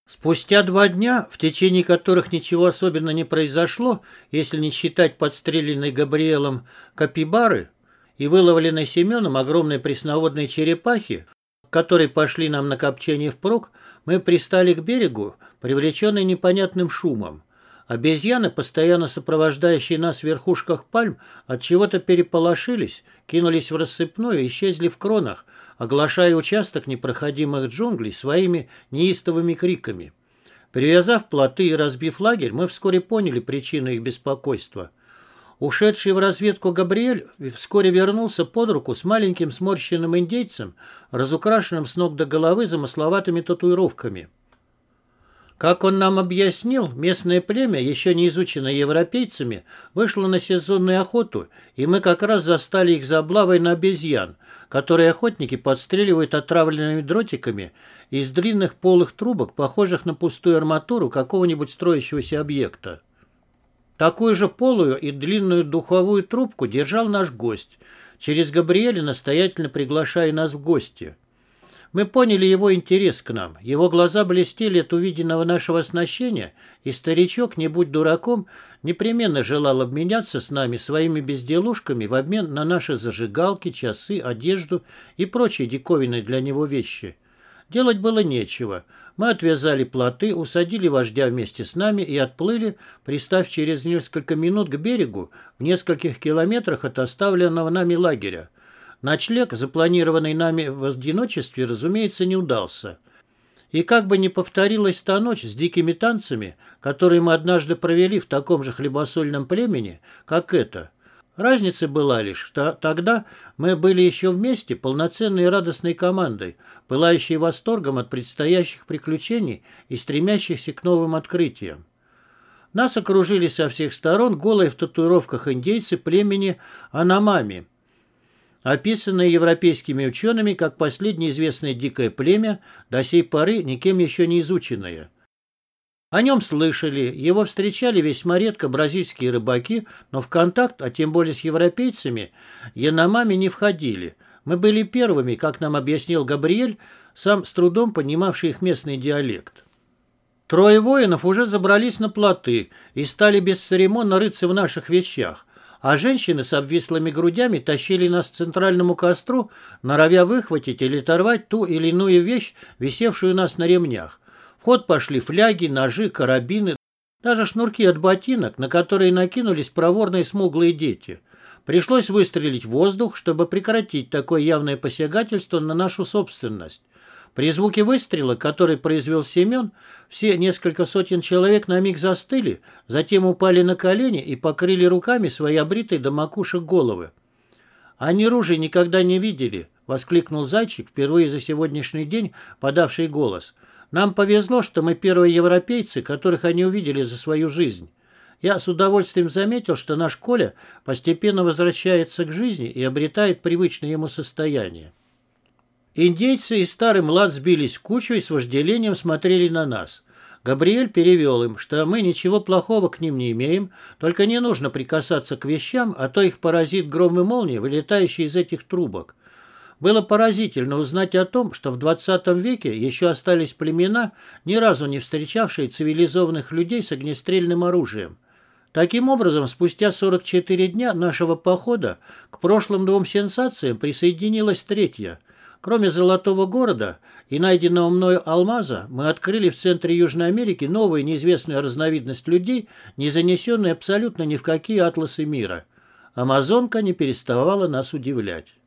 Спустя 2 дня, в течение которых ничего особенно не произошло, если не считать подстреленной Габриэлом капибары и выловленной Семеном огромной пресноводной черепахи, которые пошли нам на копчение впрок, мы пристали к берегу, привлеченные непонятным шумом. Обезьяны, постоянно сопровождающие нас в верхушках пальм, от чего-то переполошились, кинулись в рассыпную и исчезли в кронах, оглашая участок непроходимых джунглей своими неистовыми криками. Привязав плоты и разбив лагерь, мы вскоре поняли причину их беспокойства. Ушедший в разведку Габриэль вскоре вернулся под руку с маленьким сморщенным индейцем, разукрашенным с ног до головы замысловатыми татуировками. Как он нам объяснил, местное племя, еще не изученное европейцами, вышло на сезонную охоту, и мы как раз застали их за облавой на обезьян, которые охотники подстреливают отравленными дротиками из длинных полых трубок, похожих на пустую арматуру какого-нибудь строящегося объекта. Такую же полую и длинную духовую трубку держал наш гость, через Габриэля настоятельно приглашая нас в гости. Мы поняли его интерес к нам. Его глаза блестели от увиденного нашего оснащения, и старичок, не будь дураком, непременно желал обменяться с нами своими безделушками в обмен на наши зажигалки, часы, одежду и прочие диковинные для него вещи. Делать было нечего. Мы отвязали плоты, усадили вождя вместе с нами и отплыли, пристав через несколько минут к берегу в нескольких километрах от оставленного нами лагеря. Ночлег, запланированный нами в одиночестве, разумеется, не удался. И как бы ни повторилась та ночь с дикими танцами, которые мы однажды провели в таком же хлебосольном племени, как это. Разница была лишь, что тогда мы были еще вместе полноценной и радостной командой, пылающей восторгом от предстоящих приключений и стремящихся к новым открытиям. Нас окружили со всех сторон голые в татуировках индейцы племени Аномами, описанное европейскими учеными как последнее известное дикое племя, до сей поры никем еще не изученное. О нем слышали, его встречали весьма редко бразильские рыбаки, но в контакт, а тем более с европейцами, Яномами не входили. Мы были первыми, как нам объяснил Габриэль, сам с трудом понимавший их местный диалект. Трое воинов уже забрались на плоты и стали бесцеремонно рыться в наших вещах, а женщины с обвислыми грудями тащили нас к центральному костру, норовя выхватить или оторвать ту или иную вещь, висевшую у нас на ремнях. В ход пошли фляги, ножи, карабины, даже шнурки от ботинок, на которые накинулись проворные смуглые дети. Пришлось выстрелить в воздух, чтобы прекратить такое явное посягательство на нашу собственность. При звуке выстрела, который произвел Семен, все несколько сотен человек на миг застыли, затем упали на колени и покрыли руками свои обритые до макушек головы. «Они ружей никогда не видели», — воскликнул Зайчик, впервые за сегодняшний день подавший голос. «Нам повезло, что мы первые европейцы, которых они увидели за свою жизнь». Я с удовольствием заметил, что наш Коля постепенно возвращается к жизни и обретает привычное ему состояние. Индейцы и старый млад сбились в кучу и с вожделением смотрели на нас. Габриэль перевел им, что мы ничего плохого к ним не имеем, только не нужно прикасаться к вещам, а то их поразит гром и молния, вылетающие из этих трубок. Было поразительно узнать о том, что в 20 веке еще остались племена, ни разу не встречавшие цивилизованных людей с огнестрельным оружием. Таким образом, спустя 44 дня нашего похода к прошлым двум сенсациям присоединилась третья. Кроме Золотого города и найденного мною алмаза, мы открыли в центре Южной Америки новую неизвестную разновидность людей, не занесенную абсолютно ни в какие атласы мира. Амазонка не переставала нас удивлять.